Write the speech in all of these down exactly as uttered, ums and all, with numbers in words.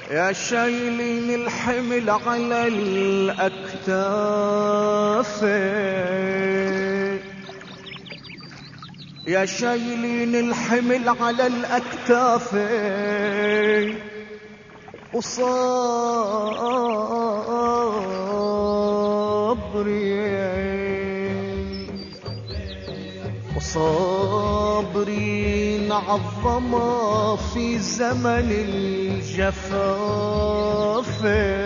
يا شايلين الحمل على الأكتاف، يا شايلين الحمل على الأكتاف، وصابرين وصابرين عظما في زمن الجفاف.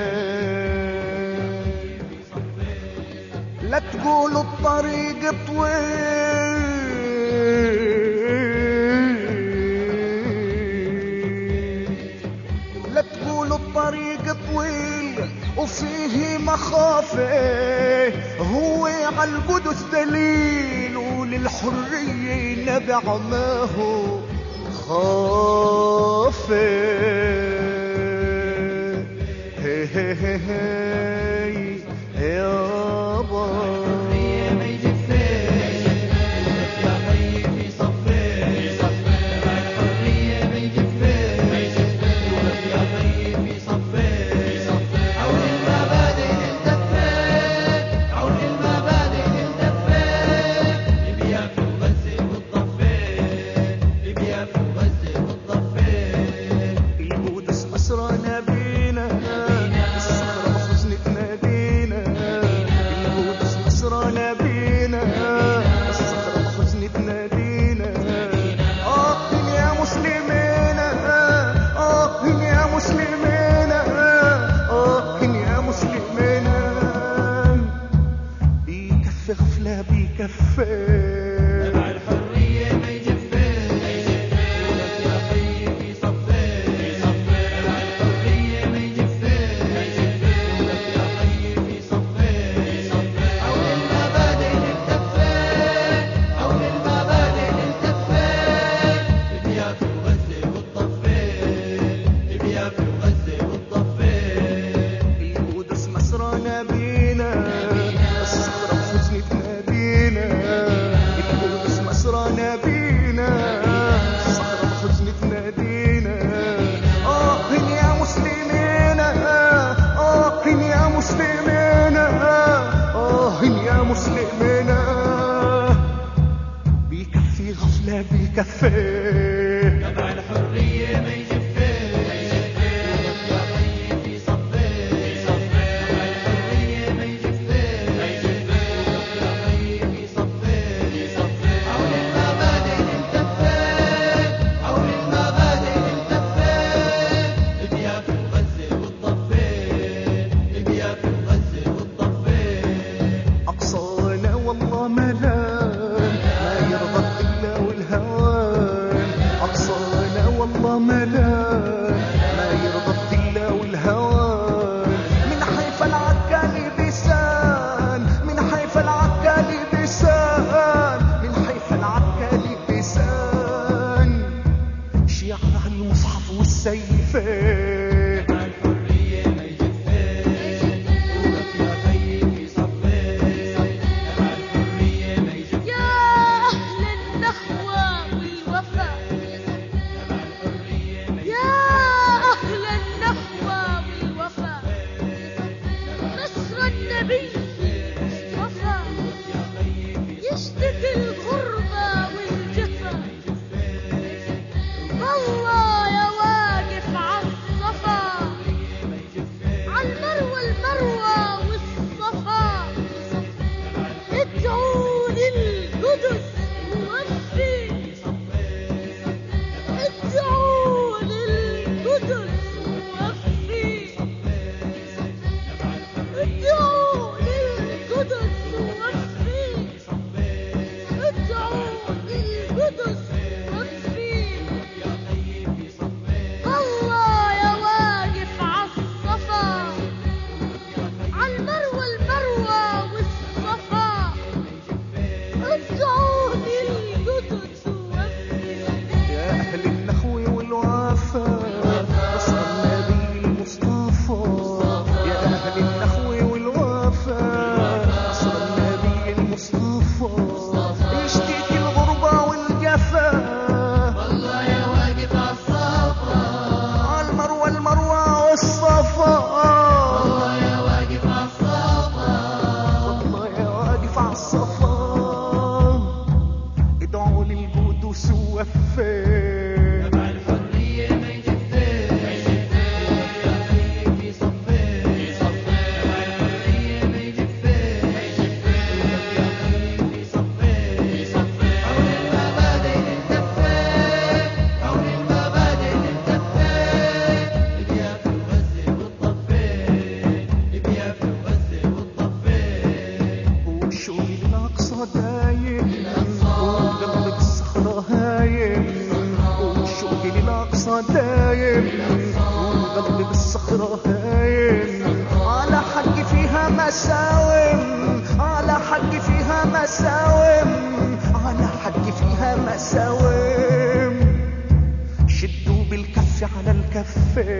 لا تقولوا الطريق طويل، لا تقولوا الطريق طويل وفيه مخافة، هو عالقدس دليل وللحرية نبع ما هو خافة. هي هي هي هي يابا غفلة بيكفي تبع الحرية ما يجفي، ولك يا خيي في صفي، تبع الحرية ما يجفي، ولك يا خيي في صفي، حول المبادئ نلتفي، حول المبادئ نلتفي، بيافي وغزة والضفة، بيافي وغزة والضفة. القدس مسرانا بينا، الصخرة بحزن تنادينا، القدس مسرانا بينا، الصخرة بحزن تنادينا. آه يا مسلمين، آه يا مسلمين، آه يا مسلمين، بيكفي غفلة بيكفي تبع الحرية ما يجفي، ولك يا خيي في صفي، تبع الحرية ما يجفي، ولك يا خيي في صفي، حول المبادئ نلتفي، حول المبادئ نلتفي، بيافي وغزة والضفة، بيافي وغزة والضفة. أقصانا والله ملان ما يرضى إلا والهوان، أقصانا والله ملان ما يرضى إلا والهوان. من حيف العكالي بيسان، من حيف العكالي بيسان، من حيف العكالي بيسان، شيعة المصحف والسيفين. تبع الحرية ما يجفي، ولك يا خيي في صفي، تبع الحرية ما يجفي، يا أهل النخوة والوفا، تبع الحرية ما يا أهل النخوة والوفا، نصر النبي مصطفى يشتكي الغربة والجفا. والله يا واقف عالثغر دايم وقلبي بالصخرة هايم على حق فيها مساوم على حق فيها مساوم على حق فيها مساوم شدوا بالكف على الكفين